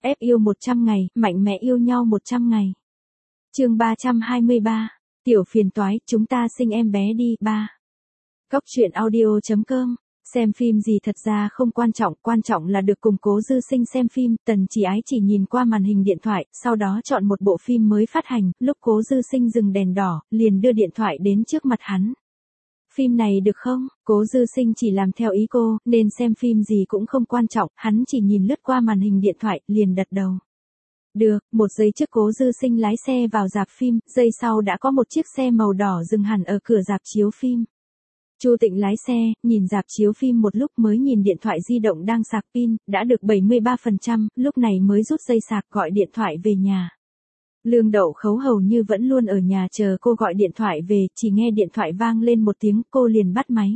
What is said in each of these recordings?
Ép yêu 100 ngày, mạnh mẽ yêu nhau 100 ngày. Chương 323. Tiểu phiền toái, chúng ta sinh em bé đi, 3. Góc truyện audio.com. Xem phim gì thật ra không quan trọng là được cùng Cố Dư Sinh xem phim. Tần Chỉ Ái chỉ nhìn qua màn hình điện thoại, sau đó chọn một bộ phim mới phát hành, lúc Cố Dư Sinh dừng đèn đỏ, liền đưa điện thoại đến trước mặt hắn. Phim này được không? Cố Dư Sinh chỉ làm theo ý cô, nên xem phim gì cũng không quan trọng, hắn chỉ nhìn lướt qua màn hình điện thoại, liền đặt đầu. Được, một giây trước Cố Dư Sinh lái xe vào rạp phim, giây sau đã có một chiếc xe màu đỏ dừng hẳn ở cửa rạp chiếu phim. Chu Tịnh lái xe, nhìn rạp chiếu phim một lúc mới nhìn điện thoại di động đang sạc pin, đã được 73%, lúc này mới rút dây sạc gọi điện thoại về nhà. Lương Đậu Khấu hầu như vẫn luôn ở nhà chờ cô gọi điện thoại về, chỉ nghe điện thoại vang lên một tiếng, cô liền bắt máy.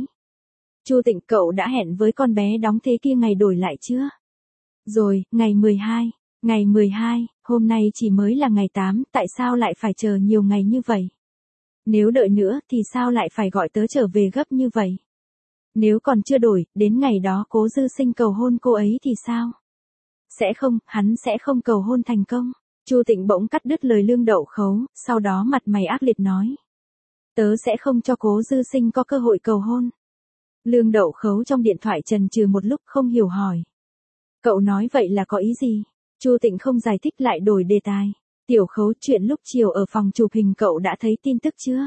Chu Tịnh, cậu đã hẹn với con bé đóng thế kia ngày đổi lại chưa? Rồi, ngày 12. Ngày 12, hôm nay chỉ mới là ngày 8, tại sao lại phải chờ nhiều ngày như vậy? Nếu đợi nữa thì sao lại phải gọi tớ trở về gấp như vậy? Nếu còn chưa đổi, đến ngày đó Cố Dư Sinh cầu hôn cô ấy thì sao? Sẽ không, hắn sẽ không cầu hôn thành công. Chu Tịnh bỗng cắt đứt lời Lương Đậu Khấu, sau đó mặt mày ác liệt nói. Tớ sẽ không cho Cố Dư Sinh có cơ hội cầu hôn. Lương Đậu Khấu trong điện thoại chần chừ một lúc không hiểu hỏi. Cậu nói vậy là có ý gì? Chu Tịnh không giải thích lại đổi đề tài. Tiểu Khấu, chuyện lúc chiều ở phòng chụp hình cậu đã thấy tin tức chưa?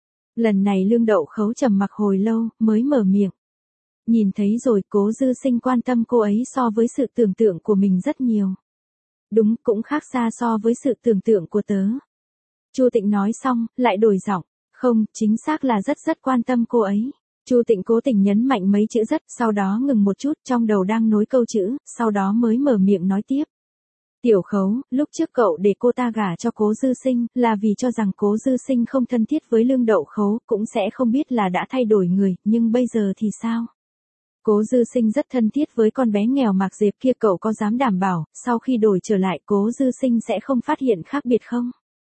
Lần này Lương Đậu Khấu trầm mặc hồi lâu, mới mở miệng. Nhìn thấy rồi, Cố Dư Sinh quan tâm cô ấy so với sự tưởng tượng của mình rất nhiều. Đúng, cũng khác xa so với sự tưởng tượng của tớ. Chu Tịnh nói xong, lại đổi giọng. Không, chính xác là rất quan tâm cô ấy. Chu Tịnh cố tình nhấn mạnh mấy chữ rất, sau đó ngừng một chút, trong đầu đang nối câu chữ, sau đó mới mở miệng nói tiếp. Tiểu Khấu, lúc trước cậu để cô ta gả cho Cố Dư Sinh, là vì cho rằng Cố Dư Sinh không thân thiết với Lương Đậu Khấu, cũng sẽ không biết là đã thay đổi người, nhưng bây giờ thì sao? Cố Dư Sinh rất thân thiết với con bé nghèo Mạc Diệp kia, cậu có dám đảm bảo, sau khi đổi trở lại Cố Dư Sinh sẽ không phát hiện khác biệt không?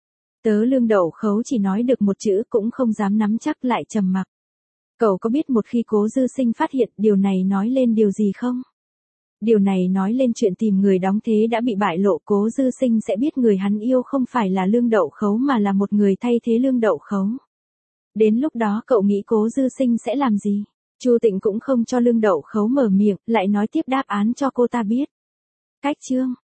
Tớ Lương Đậu Khấu chỉ nói được một chữ cũng không dám nắm chắc, lại trầm mặc. Cậu có biết một khi Cố Dư Sinh phát hiện, điều này nói lên điều gì không? Điều này nói lên chuyện tìm người đóng thế đã bị bại lộ, Cố Dư Sinh sẽ biết người hắn yêu không phải là Lương Đậu Khấu mà là một người thay thế Lương Đậu Khấu. Đến lúc đó cậu nghĩ Cố Dư Sinh sẽ làm gì? Chu Tịnh cũng không cho Lương Đậu Khấu mở miệng, lại nói tiếp đáp án cho cô ta biết. Cách chương